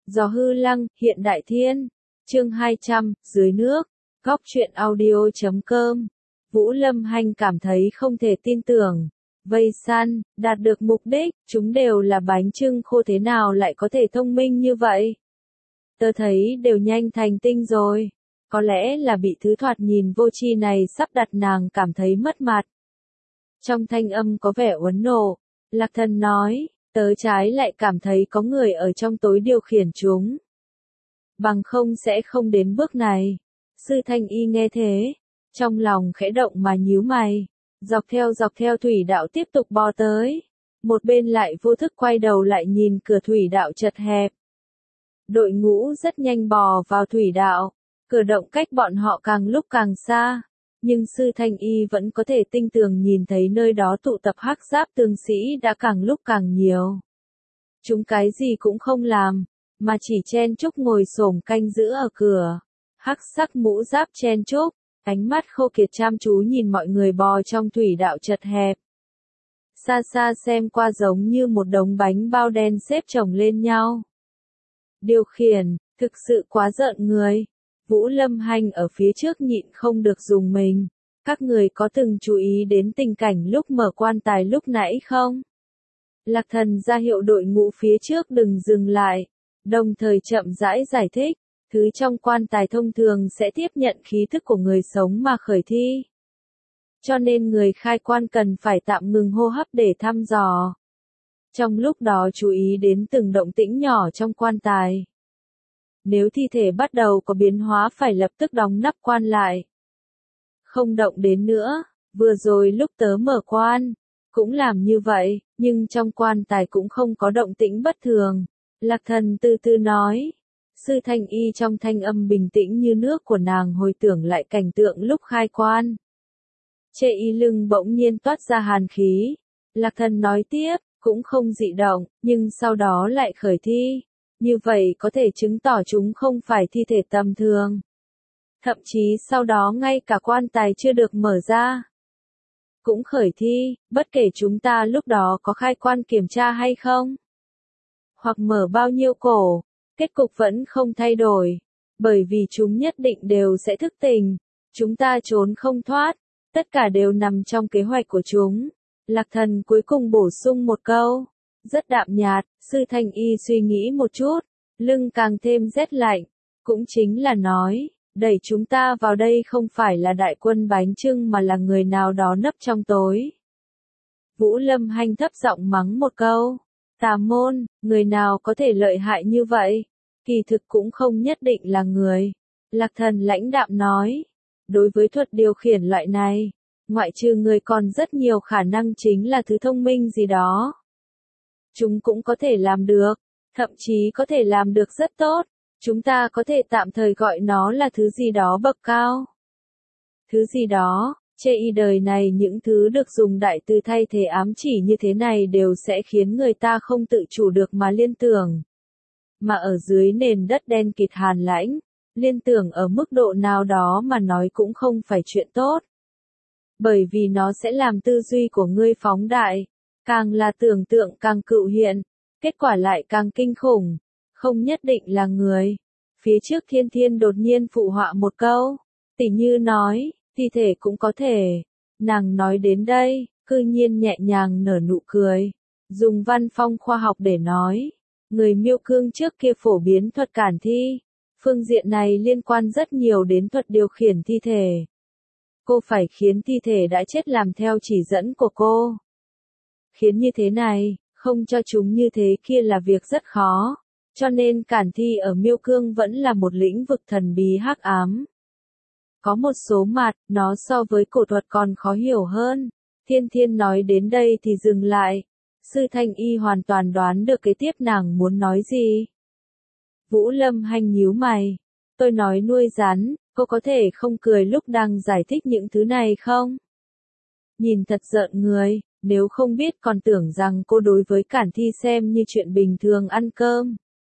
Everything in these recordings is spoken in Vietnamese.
Gió hư lăng, hiện đại thiên. Chương 200, dưới nước. Góc truyện audio.com. Vũ Lâm Hanh cảm thấy không thể tin tưởng. Vây săn, đạt được mục đích, chúng đều là bánh chưng khô thế nào lại có thể thông minh như vậy? Tớ thấy đều nhanh thành tinh rồi. Có lẽ là bị thứ thoạt nhìn vô tri này sắp đặt nàng cảm thấy mất mặt. Trong thanh âm có vẻ uốn nổ, Lạc Thần nói, tớ trái lại cảm thấy có người ở trong tối điều khiển chúng. Bằng không sẽ không đến bước này. Sư Thanh Y nghe thế, trong lòng khẽ động mà nhíu mày, dọc theo thủy đạo tiếp tục bò tới. Một bên lại vô thức quay đầu lại nhìn cửa thủy đạo chật hẹp. Đội ngũ rất nhanh bò vào thủy đạo, cửa động cách bọn họ càng lúc càng xa. Nhưng Sư Thanh Y vẫn có thể tinh tường nhìn thấy nơi đó tụ tập hắc giáp tướng sĩ đã càng lúc càng nhiều. Chúng cái gì cũng không làm, mà chỉ chen chúc ngồi xổm canh giữ ở cửa. Hắc sắc mũ giáp chen chúc, ánh mắt khô kiệt chăm chú nhìn mọi người bò trong thủy đạo chật hẹp. Xa xa xem qua giống như một đống bánh bao đen xếp chồng lên nhau. Điều khiển, thực sự quá rợn người. Vũ Lâm Hanh ở phía trước nhịn không được dùng mình. Các người có từng chú ý đến tình cảnh lúc mở quan tài lúc nãy không? Lạc Thần ra hiệu đội ngũ phía trước đừng dừng lại, đồng thời chậm rãi giải thích, thứ trong quan tài thông thường sẽ tiếp nhận khí thức của người sống mà khởi thi. Cho nên người khai quan cần phải tạm ngừng hô hấp để thăm dò. Trong lúc đó chú ý đến từng động tĩnh nhỏ trong quan tài. Nếu thi thể bắt đầu có biến hóa phải lập tức đóng nắp quan lại. Không động đến nữa, vừa rồi lúc tớ mở quan, cũng làm như vậy, nhưng trong quan tài cũng không có động tĩnh bất thường. Lạc Thần từ từ nói. Sư Thanh Y trong thanh âm bình tĩnh như nước của nàng hồi tưởng lại cảnh tượng lúc khai quan. Chê y lưng bỗng nhiên toát ra hàn khí. Lạc Thần nói tiếp, cũng không dị động, nhưng sau đó lại khởi thi. Như vậy có thể chứng tỏ chúng không phải thi thể tầm thường. Thậm chí sau đó ngay cả quan tài chưa được mở ra. Cũng khởi thi, bất kể chúng ta lúc đó có khai quan kiểm tra hay không. Hoặc mở bao nhiêu cổ, kết cục vẫn không thay đổi. Bởi vì chúng nhất định đều sẽ thức tỉnh. Chúng ta trốn không thoát. Tất cả đều nằm trong kế hoạch của chúng. Lạc Thần cuối cùng bổ sung một câu. Rất đạm nhạt, Sư Thanh Y suy nghĩ một chút. Lưng càng thêm rét lạnh. Cũng chính là nói, đẩy chúng ta vào đây không phải là đại quân bánh chưng mà là người nào đó nấp trong tối. Vũ Lâm Hanh thấp giọng mắng một câu. Tà môn, người nào có thể lợi hại như vậy? Kỳ thực cũng không nhất định là người. Lạc Thần lãnh đạm nói. Đối với thuật điều khiển loại này, ngoại trừ người còn rất nhiều khả năng chính là thứ thông minh gì đó. Chúng cũng có thể làm được, thậm chí có thể làm được rất tốt. Chúng ta có thể tạm thời gọi nó là thứ gì đó bậc cao. Thứ gì đó, chê y đời này những thứ được dùng đại từ thay thế ám chỉ như thế này đều sẽ khiến người ta không tự chủ được mà liên tưởng. Mà ở dưới nền đất đen kịt hàn lãnh, liên tưởng ở mức độ nào đó mà nói cũng không phải chuyện tốt. Bởi vì nó sẽ làm tư duy của ngươi phóng đại, càng là tưởng tượng càng cựu hiện, kết quả lại càng kinh khủng, không nhất định là người. Phía trước Thiên Thiên đột nhiên phụ họa một câu, tỉ như nói, thi thể cũng có thể. Nàng nói đến đây, cư nhiên nhẹ nhàng nở nụ cười, dùng văn phong khoa học để nói, người Miêu Cương trước kia phổ biến thuật cản thi. Phương diện này liên quan rất nhiều đến thuật điều khiển thi thể. Cô phải khiến thi thể đã chết làm theo chỉ dẫn của cô. Khiến như thế này, không cho chúng như thế kia là việc rất khó. Cho nên cản thi ở Miêu Cương vẫn là một lĩnh vực thần bí hắc ám. Có một số mặt, nó so với cổ thuật còn khó hiểu hơn. Thiên Thiên nói đến đây thì dừng lại. Sư Thanh Y hoàn toàn đoán được kế tiếp nàng muốn nói gì. Vũ Lâm Hanh nhíu mày. Tôi nói nuôi rắn, cô có thể không cười lúc đang giải thích những thứ này không? Nhìn thật rợn người, nếu không biết còn tưởng rằng cô đối với cản thi xem như chuyện bình thường ăn cơm.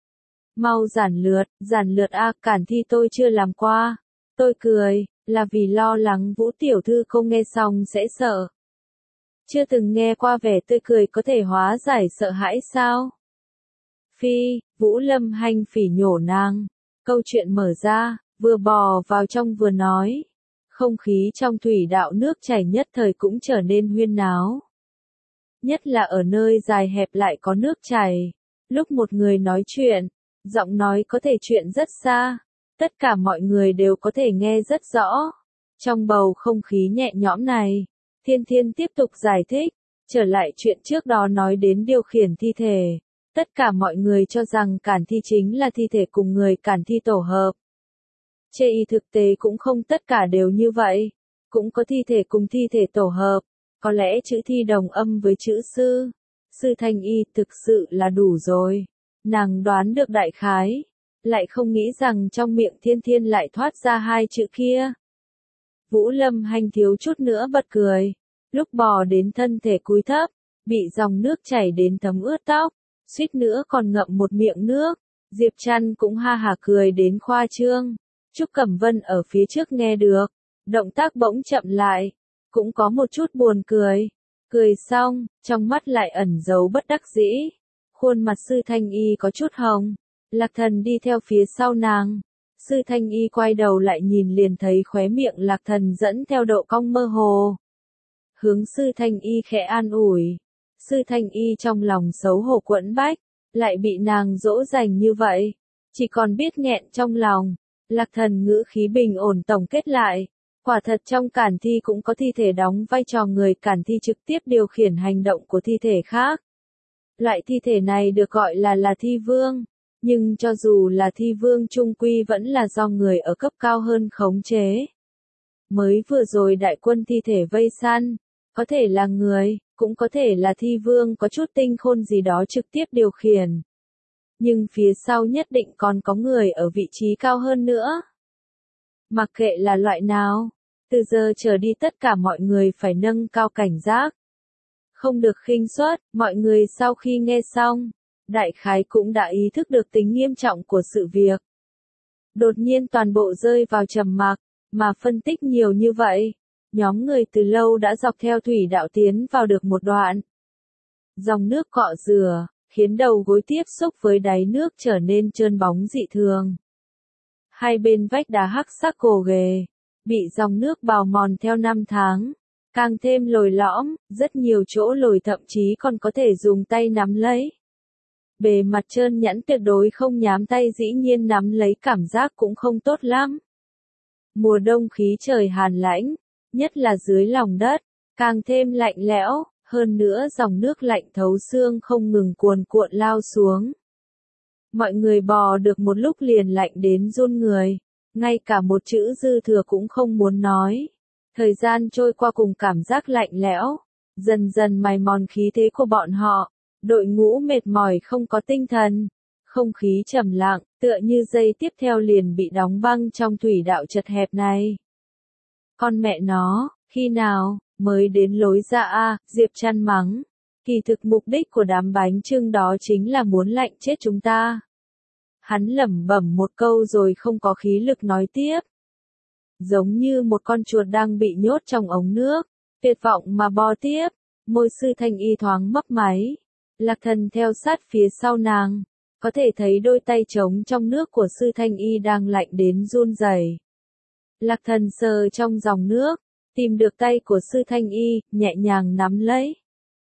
Mau giản lượt cản thi tôi chưa làm qua. Tôi cười, là vì lo lắng Vũ tiểu thư không nghe xong sẽ sợ. Chưa từng nghe qua vẻ tươi cười có thể hóa giải sợ hãi sao? Phi, Vũ Lâm Hanh phỉ nhổ nàng. Câu chuyện mở ra, vừa bò vào trong vừa nói. Không khí trong thủy đạo nước chảy nhất thời cũng trở nên huyên náo. Nhất là ở nơi dài hẹp lại có nước chảy. Lúc một người nói chuyện, giọng nói có thể chuyện rất xa. Tất cả mọi người đều có thể nghe rất rõ. Trong bầu không khí nhẹ nhõm này, Thiên Thiên tiếp tục giải thích. Trở lại chuyện trước đó nói đến điều khiển thi thể. Tất cả mọi người cho rằng cản thi chính là thi thể cùng người cản thi tổ hợp. Chê y thực tế cũng không tất cả đều như vậy. Cũng có thi thể cùng thi thể tổ hợp. Có lẽ chữ thi đồng âm với chữ sư. Sư Thanh Y thực sự là đủ rồi. Nàng đoán được đại khái. Lại không nghĩ rằng trong miệng Thiên Thiên lại thoát ra hai chữ kia. Vũ Lâm Hanh thiếu chút nữa bật cười. Lúc bò đến thân thể cúi thấp, bị dòng nước chảy đến thấm ướt tóc, suýt nữa còn ngậm một miệng nước. Diệp Trăn cũng ha hả cười đến khoa trương. Trúc Cẩm Vân ở phía trước nghe được, động tác bỗng chậm lại, cũng có một chút buồn cười. Cười xong, trong mắt lại ẩn giấu bất đắc dĩ. Khuôn mặt Sư Thanh Y có chút hồng. Lạc Thần đi theo phía sau nàng. Sư Thanh Y quay đầu lại nhìn liền thấy khóe miệng Lạc Thần dẫn theo độ cong mơ hồ. Hướng Sư Thanh Y khẽ an ủi. Sư Thanh Y trong lòng xấu hổ quẫn bách, lại bị nàng dỗ dành như vậy, chỉ còn biết nghẹn trong lòng. Lạc Thần ngữ khí bình ổn tổng kết lại, quả thật trong cản thi cũng có thi thể đóng vai trò người cản thi trực tiếp điều khiển hành động của thi thể khác. Loại thi thể này được gọi là thi vương, nhưng cho dù là thi vương trung quy vẫn là do người ở cấp cao hơn khống chế. Mới vừa rồi đại quân thi thể vây săn, có thể là người, cũng có thể là thi vương có chút tinh khôn gì đó trực tiếp điều khiển. Nhưng phía sau nhất định còn có người ở vị trí cao hơn nữa. Mặc kệ là loại nào, từ giờ trở đi tất cả mọi người phải nâng cao cảnh giác. Không được khinh suất, mọi người sau khi nghe xong, đại khái cũng đã ý thức được tính nghiêm trọng của sự việc. Đột nhiên toàn bộ rơi vào trầm mặc, mà phân tích nhiều như vậy. Nhóm người từ lâu đã dọc theo thủy đạo tiến vào được một đoạn. Dòng nước cọ rửa, khiến đầu gối tiếp xúc với đáy nước trở nên trơn bóng dị thường. Hai bên vách đá hắc sắc gồ ghề, bị dòng nước bào mòn theo năm tháng, càng thêm lồi lõm, rất nhiều chỗ lồi thậm chí còn có thể dùng tay nắm lấy. Bề mặt trơn nhẵn tuyệt đối không nhám tay, dĩ nhiên nắm lấy cảm giác cũng không tốt lắm. Mùa đông khí trời hàn lãnh, nhất là dưới lòng đất, càng thêm lạnh lẽo, hơn nữa dòng nước lạnh thấu xương không ngừng cuồn cuộn lao xuống. Mọi người bò được một lúc liền lạnh đến run người, ngay cả một chữ dư thừa cũng không muốn nói. Thời gian trôi qua cùng cảm giác lạnh lẽo, dần dần mài mòn khí thế của bọn họ, đội ngũ mệt mỏi không có tinh thần, không khí trầm lặng, tựa như giây tiếp theo liền bị đóng băng trong thủy đạo chật hẹp này. Con mẹ nó, khi nào mới đến lối ra a? Diệp Trăn mắng. Kỳ thực mục đích của đám bánh chưng đó chính là muốn lạnh chết chúng ta. Hắn lẩm bẩm một câu rồi không có khí lực nói tiếp. Giống như một con chuột đang bị nhốt trong ống nước, tuyệt vọng mà bò tiếp. Môi Sư Thanh Y thoáng mấp máy. Lạc Thần theo sát phía sau nàng, có thể thấy đôi tay trống trong nước của Sư Thanh Y đang lạnh đến run rẩy. Lạc Thần sờ trong dòng nước, tìm được tay của Sư Thanh Y, nhẹ nhàng nắm lấy.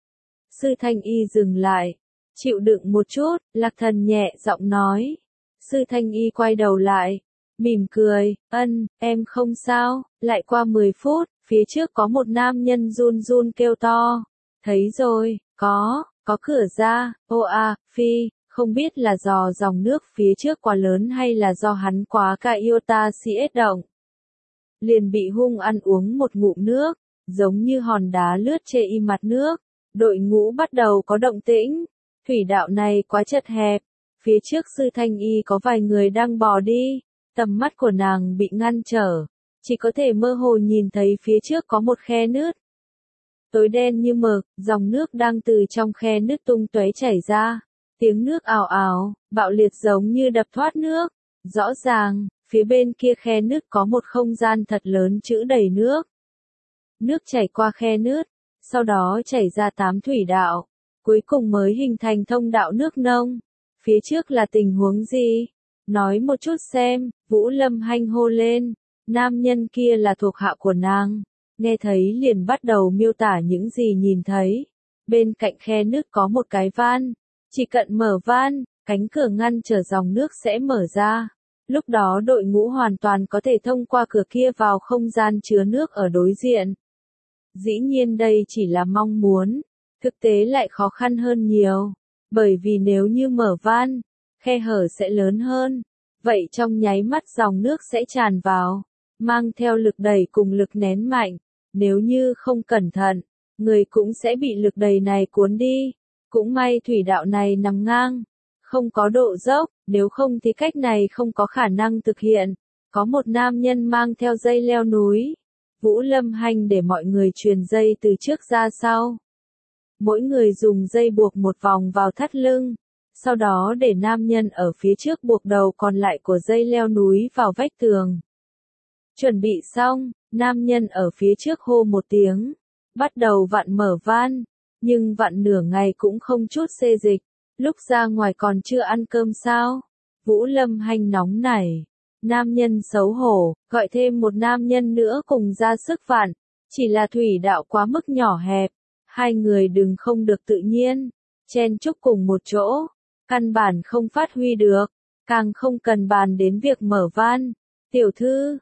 Sư Thanh Y dừng lại, chịu đựng một chút, Lạc Thần nhẹ giọng nói. Sư Thanh Y quay đầu lại, mỉm cười, em không sao. Lại qua 10 phút, phía trước có một nam nhân run run kêu to. Thấy rồi, có cửa ra, Phi, không biết là do dòng nước phía trước quá lớn hay là do hắn quá ca yêu ta siết động. Liền bị hung ăn uống một ngụm nước, giống như hòn đá lướt trên mặt nước. Đội ngũ bắt đầu có động tĩnh. Thủy đạo này quá chật hẹp. Phía trước Sư Thanh Y có vài người đang bò đi. Tầm mắt của nàng bị ngăn trở. Chỉ có thể mơ hồ nhìn thấy phía trước có một khe nứt. Tối đen như mực, dòng nước đang từ trong khe nứt tung tóe chảy ra. Tiếng nước ào ào, bạo liệt giống như đập thoát nước. Rõ ràng, phía bên kia khe nứt có một không gian thật lớn chữ đầy nước. Nước chảy qua khe nứt, sau đó chảy ra 8 thủy đạo, cuối cùng mới hình thành thông đạo nước nông. phía trước là tình huống gì? Nói một chút xem, Vũ Lâm Hanh hô lên. Nam nhân kia là thuộc hạ của nàng. Nghe thấy liền bắt đầu miêu tả những gì nhìn thấy. Bên cạnh khe nước có một cái van. Chỉ cần mở van, cánh cửa ngăn trở dòng nước sẽ mở ra. Lúc đó đội ngũ hoàn toàn có thể thông qua cửa kia vào không gian chứa nước ở đối diện. Dĩ nhiên đây chỉ là mong muốn. Thực tế lại khó khăn hơn nhiều. Bởi vì nếu như mở van, khe hở sẽ lớn hơn. Vậy trong nháy mắt dòng nước sẽ tràn vào. Mang theo lực đẩy cùng lực nén mạnh. Nếu như không cẩn thận, người cũng sẽ bị lực đẩy này cuốn đi. Cũng may thủy đạo này nằm ngang, không có độ dốc, nếu không thì cách này không có khả năng thực hiện. Có một nam nhân mang theo dây leo núi. Vũ Lâm Hanh để mọi người truyền dây từ trước ra sau. Mỗi người dùng dây buộc một vòng vào thắt lưng. Sau đó để nam nhân ở phía trước buộc đầu còn lại của dây leo núi vào vách tường. Chuẩn bị xong, nam nhân ở phía trước hô một tiếng. Bắt đầu vặn mở van. Nhưng vặn nửa ngày cũng không chút xê dịch. Lúc ra ngoài còn chưa ăn cơm sao? Vũ Lâm Hanh nóng nảy. Nam nhân xấu hổ, gọi thêm một nam nhân nữa cùng ra sức vặn. Chỉ là thủy đạo quá mức nhỏ hẹp. Hai người đừng không được tự nhiên. Chen chúc cùng một chỗ. Căn bản không phát huy được. Càng không cần bàn đến việc mở van. Tiểu thư,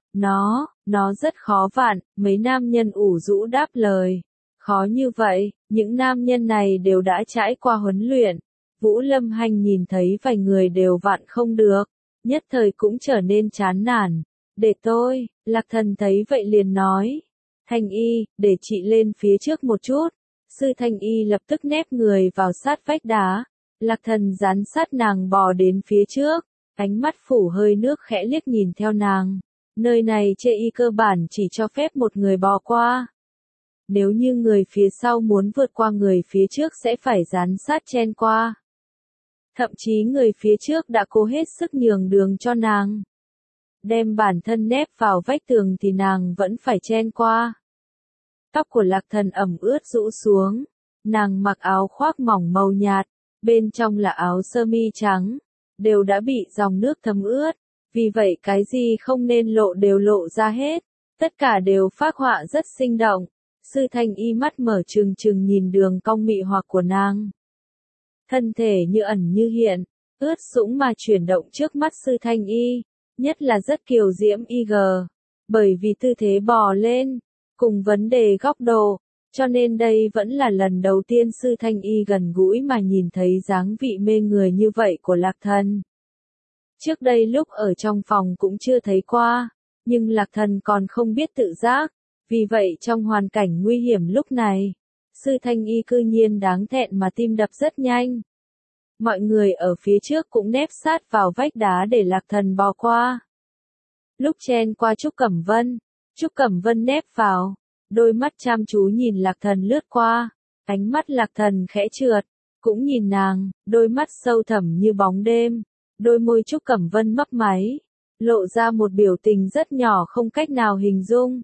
nó rất khó vặn. Mấy nam nhân ủ rũ đáp lời. Khó như vậy, những nam nhân này đều đã trải qua huấn luyện. Vũ Lâm Hanh nhìn thấy vài người đều vặn không được, nhất thời cũng trở nên chán nản. Để tôi, Lạc Thần thấy vậy liền nói. Thanh Y, để chị lên phía trước một chút. Sư Thanh Y lập tức nép người vào sát vách đá. Lạc Thần dán sát nàng bò đến phía trước, ánh mắt phủ hơi nước khẽ liếc nhìn theo nàng. Nơi này chê y cơ bản chỉ cho phép một người bò qua. Nếu như người phía sau muốn vượt qua người phía trước sẽ phải dán sát chen qua. Thậm chí người phía trước đã cố hết sức nhường đường cho nàng. Đem bản thân nép vào vách tường thì nàng vẫn phải chen qua. Tóc của Lạc Thần ẩm ướt rũ xuống. Nàng mặc áo khoác mỏng màu nhạt, bên trong là áo sơ mi trắng. Đều đã bị dòng nước thấm ướt. Vì vậy cái gì không nên lộ đều lộ ra hết. Tất cả đều phác họa rất sinh động. Sư Thanh Y mắt mở trừng trừng nhìn đường cong mị hoặc của nàng. Thân thể như ẩn như hiện, ướt sũng mà chuyển động trước mắt Sư Thanh Y, nhất là rất kiều diễm IG. Bởi vì tư thế bò lên, cùng vấn đề góc độ, cho nên đây vẫn là lần đầu tiên Sư Thanh Y gần gũi mà nhìn thấy dáng vị mê người như vậy của Lạc Thần. Trước đây lúc ở trong phòng cũng chưa thấy qua, nhưng Lạc Thần còn không biết tự giác. Vì vậy trong hoàn cảnh nguy hiểm lúc này, Sư Thanh Y cư nhiên đáng thẹn mà tim đập rất nhanh. Mọi người ở phía trước cũng nép sát vào vách đá để Lạc Thần bò qua. Lúc chen qua Trúc Cẩm Vân nép vào, đôi mắt chăm chú nhìn Lạc Thần lướt qua, ánh mắt Lạc Thần khẽ trượt, cũng nhìn nàng, đôi mắt sâu thẳm như bóng đêm, đôi môi Trúc Cẩm Vân mấp máy, lộ ra một biểu tình rất nhỏ không cách nào hình dung.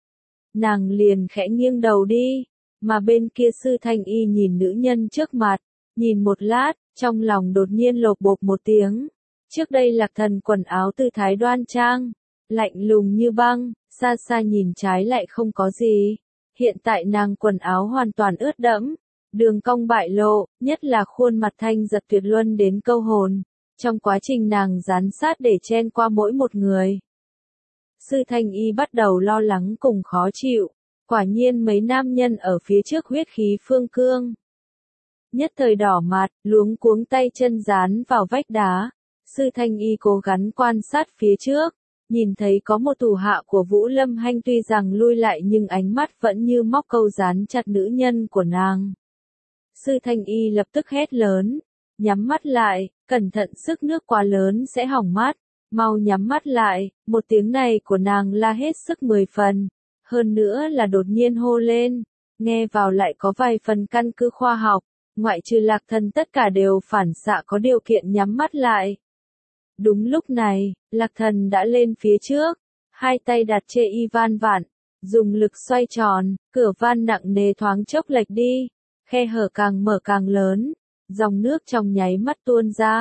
Nàng liền khẽ nghiêng đầu đi, mà bên kia Sư Thanh Y nhìn nữ nhân trước mặt, nhìn một lát, trong lòng đột nhiên lột bột một tiếng. Trước đây Lạc Thần quần áo tư thái đoan trang, lạnh lùng như băng, xa xa nhìn trái lại không có gì. Hiện tại nàng quần áo hoàn toàn ướt đẫm, đường cong bại lộ, nhất là khuôn mặt thanh giật tuyệt luân đến câu hồn. Trong quá trình nàng dán sát để chen qua mỗi một người. Sư Thanh Y bắt đầu lo lắng cùng khó chịu, quả nhiên mấy nam nhân ở phía trước huyết khí phương cương. Nhất thời đỏ mặt, luống cuống tay chân dán vào vách đá, Sư Thanh Y cố gắng quan sát phía trước, nhìn thấy có một thủ hạ của Vũ Lâm Hanh tuy rằng lui lại nhưng ánh mắt vẫn như móc câu dán chặt nữ nhân của nàng. Sư Thanh Y lập tức hét lớn, nhắm mắt lại, cẩn thận sức nước quá lớn sẽ hỏng mắt. Mau nhắm mắt lại, một tiếng này của nàng la hết sức 10 phần, hơn nữa là đột nhiên hô lên, nghe vào lại có vài phần căn cứ khoa học, ngoại trừ Lạc Thần tất cả đều phản xạ có điều kiện nhắm mắt lại. Đúng lúc này, Lạc Thần đã lên phía trước, hai tay đặt trên y van vặn, dùng lực xoay tròn, cửa van nặng nề thoáng chốc lệch đi, khe hở càng mở càng lớn, dòng nước trong nháy mắt tuôn ra.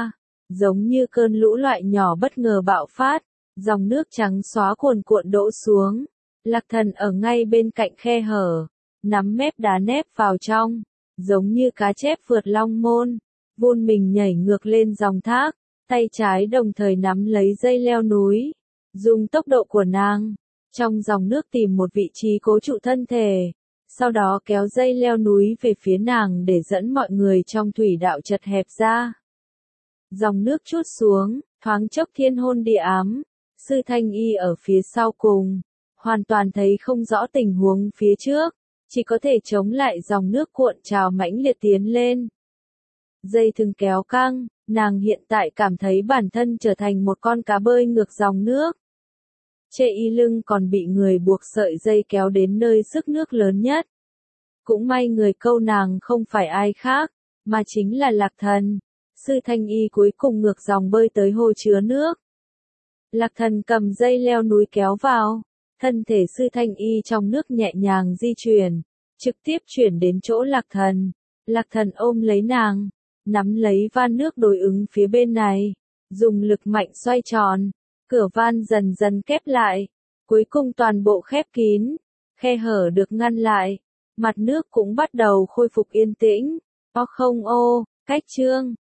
giống như cơn lũ loại nhỏ bất ngờ bạo phát, dòng nước trắng xóa cuồn cuộn đổ xuống. Lạc Thần ở ngay bên cạnh khe hở, nắm mép đá nép vào trong, giống như cá chép vượt long môn, vưn mình nhảy ngược lên dòng thác, tay trái đồng thời nắm lấy dây leo núi, dùng tốc độ của nàng, trong dòng nước tìm một vị trí cố trụ thân thể, sau đó kéo dây leo núi về phía nàng để dẫn mọi người trong thủy đạo chật hẹp ra. Dòng nước trút xuống, thoáng chốc thiên hôn địa ám, Sư Thanh Y ở phía sau cùng, hoàn toàn thấy không rõ tình huống phía trước, chỉ có thể chống lại dòng nước cuộn trào mãnh liệt tiến lên. Dây thừng kéo căng, nàng hiện tại cảm thấy bản thân trở thành một con cá bơi ngược dòng nước. Chê y lưng còn bị người buộc sợi dây kéo đến nơi sức nước lớn nhất. Cũng may người câu nàng không phải ai khác, mà chính là Lạc Thần. Sư Thanh Y cuối cùng ngược dòng bơi tới hồ chứa nước. Lạc Thần cầm dây leo núi kéo vào, thân thể Sư Thanh Y trong nước nhẹ nhàng di chuyển, trực tiếp chuyển đến chỗ Lạc Thần. Lạc Thần ôm lấy nàng, nắm lấy van nước đối ứng phía bên này, dùng lực mạnh xoay tròn, cửa van dần dần khép lại, cuối cùng toàn bộ khép kín, khe hở được ngăn lại, mặt nước cũng bắt đầu khôi phục yên tĩnh. Cách chương